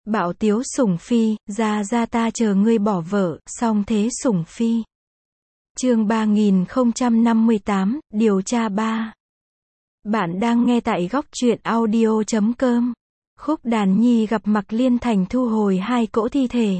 Bạo tiếu sủng phi, ra ta chờ ngươi bỏ vợ, song thế sủng phi. Chương 3058, điều tra 3. Bạn đang nghe tại góc truyện audio.com. Khúc Đàn Nhi gặp Mạc Liên Thành thu hồi 2 cỗ thi thể.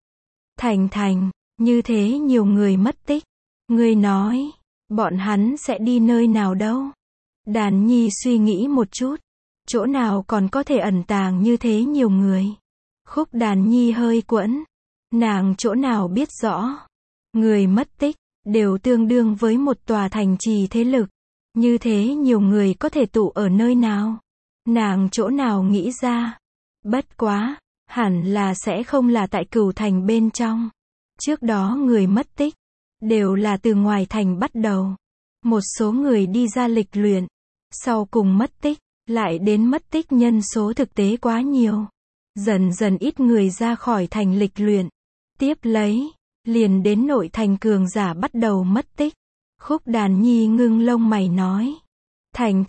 Thành, như thế nhiều người mất tích. Ngươi nói, bọn hắn sẽ đi nơi nào đâu? Đàn Nhi suy nghĩ một chút. Chỗ nào còn có thể ẩn tàng như thế nhiều người? Khúc Đàn Nhi hơi quẫn. Nàng chỗ nào biết rõ. Người mất tích, đều tương đương với một tòa thành trì thế lực. Như thế nhiều người có thể tụ ở nơi nào? Nàng chỗ nào nghĩ ra? Bất quá, hẳn là sẽ không là tại Cửu Thành bên trong. Trước đó người mất tích, đều là từ ngoài thành bắt đầu. Một số người đi ra lịch luyện, sau cùng mất tích, lại đến mất tích nhân số thực tế quá nhiều. Dần dần ít người ra khỏi thành lịch luyện. Tiếp lấy, liền đến nội thành cường giả bắt đầu mất tích. Khúc Đàn Nhi ngưng lông mày nói. Thành,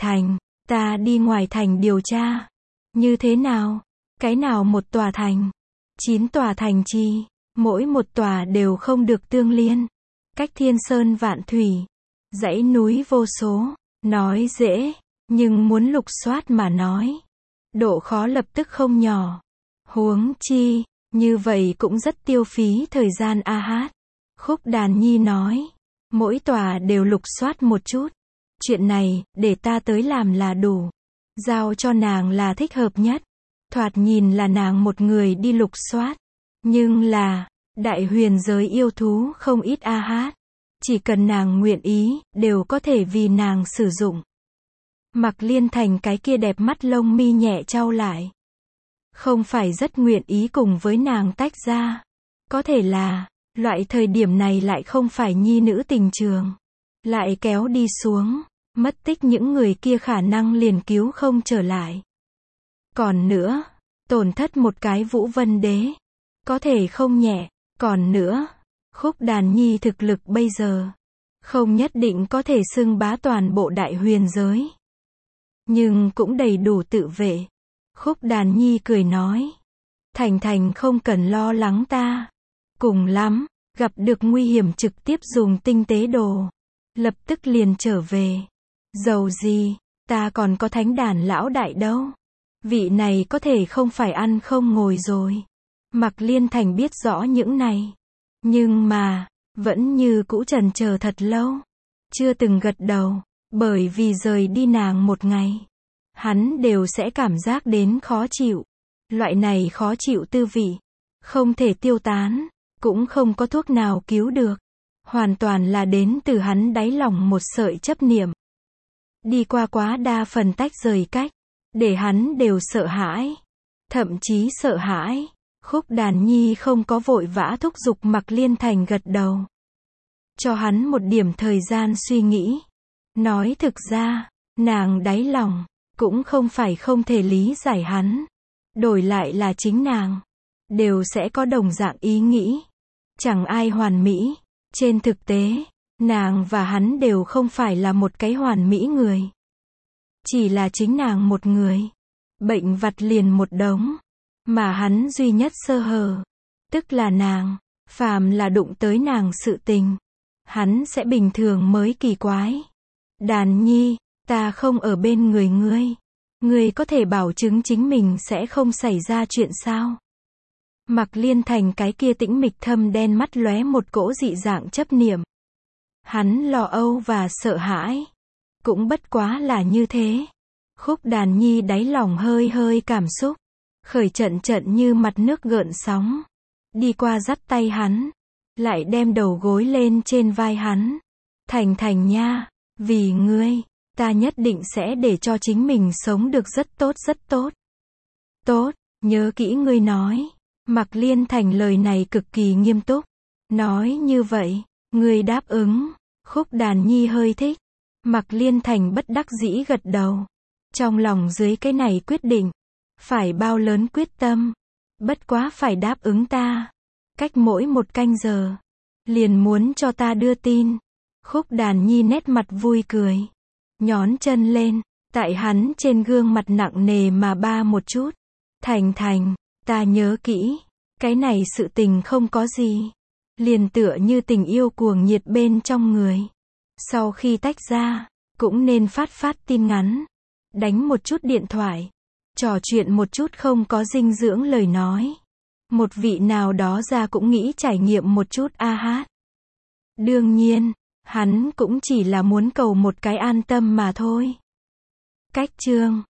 ta đi ngoài thành điều tra. Như thế nào? Cái nào một tòa thành? 9 tòa thành chi, mỗi một tòa đều không được tương liên. Cách thiên sơn vạn thủy, dãy núi vô số. Nói dễ, nhưng muốn lục soát mà nói, độ khó lập tức không nhỏ. Huống chi, như vậy cũng rất tiêu phí thời gian a hát. Khúc Đàn Nhi nói, mỗi tòa đều lục soát một chút. Chuyện này, để ta tới làm là đủ. Giao cho nàng là thích hợp nhất. Thoạt nhìn là nàng một người đi lục soát. Nhưng là, đại huyền giới yêu thú không ít a hát. Chỉ cần nàng nguyện ý, đều có thể vì nàng sử dụng. Mạc Liên Thành cái kia đẹp mắt lông mi nhẹ chau lại. Không phải rất nguyện ý cùng với nàng tách ra. Có thể là, loại thời điểm này lại không phải nhi nữ tình trường. Lại kéo đi xuống, mất tích những người kia khả năng liền cứu không trở lại. Còn nữa, tổn thất một cái Vũ Vân Đế. Có thể không nhẹ. Còn nữa, Khúc Đàn Nhi thực lực bây giờ, không nhất định có thể xưng bá toàn bộ đại huyền giới. Nhưng cũng đầy đủ tự vệ. Khúc Đàn Nhi cười nói. Thành không cần lo lắng ta. Cùng lắm, gặp được nguy hiểm trực tiếp dùng tinh tế đồ. Lập tức liền trở về. Dầu gì, ta còn có Thánh Đàn lão đại đâu. Vị này có thể không phải ăn không ngồi rồi. Mạc Liên Thành biết rõ những này. Nhưng mà, vẫn như cũ chần chờ thật lâu. Chưa từng gật đầu, bởi vì rời đi nàng một ngày. Hắn đều sẽ cảm giác đến khó chịu. Loại này khó chịu tư vị, không thể tiêu tán, cũng không có thuốc nào cứu được. Hoàn toàn là đến từ hắn đáy lòng một sợi chấp niệm. Đi qua quá đa phần tách rời cách, để hắn đều sợ hãi. Thậm chí sợ hãi. Khúc Đàn Nhi không có vội vã thúc giục Mạc Liên Thành gật đầu. Cho hắn một điểm thời gian suy nghĩ. Nói thực ra, nàng đáy lòng, cũng không phải không thể lý giải hắn. Đổi lại là chính nàng, đều sẽ có đồng dạng ý nghĩ. Chẳng ai hoàn mỹ. Trên thực tế, nàng và hắn đều không phải là một cái hoàn mỹ người. Chỉ là chính nàng một người. Bệnh vặt liền một đống. Mà hắn duy nhất sơ hở, tức là nàng. Phàm là đụng tới nàng sự tình, hắn sẽ bình thường mới kỳ quái. Đàn Nhi, ta không ở bên người ngươi. Ngươi có thể bảo chứng chính mình sẽ không xảy ra chuyện sao? Mạc Liên Thành cái kia tĩnh mịch thâm đen mắt lóe một cỗ dị dạng chấp niệm. Hắn lo âu và sợ hãi. Cũng bất quá là như thế. Khúc Đàn Nhi đáy lòng hơi cảm xúc. Khởi trận như mặt nước gợn sóng. Đi qua dắt tay hắn. Lại đem đầu gối lên trên vai hắn. Thành nha, vì ngươi, ta nhất định sẽ để cho chính mình sống được rất tốt. Tốt, nhớ kỹ ngươi nói. Mạc Liên Thành lời này cực kỳ nghiêm túc. Nói như vậy, ngươi đáp ứng. Khúc Đàn Nhi hơi thích. Mạc Liên Thành bất đắc dĩ gật đầu. Trong lòng dưới cái này quyết định. Phải bao lớn quyết tâm. Bất quá phải đáp ứng ta. Cách mỗi 1 canh giờ. Liền muốn cho ta đưa tin. Khúc Đàn Nhi nét mặt vui cười. Nhón chân lên. Tại hắn trên gương mặt nặng nề mà ba một chút. Thành, ta nhớ kỹ, cái này sự tình không có gì. Liền tựa như tình yêu cuồng nhiệt bên trong người. Sau khi tách ra, cũng nên phát tin ngắn, đánh một chút điện thoại, trò chuyện một chút không có dinh dưỡng lời nói. Một vị nào đó ra cũng nghĩ trải nghiệm một chút a hát. Đương nhiên, hắn cũng chỉ là muốn cầu một cái an tâm mà thôi. Cách chương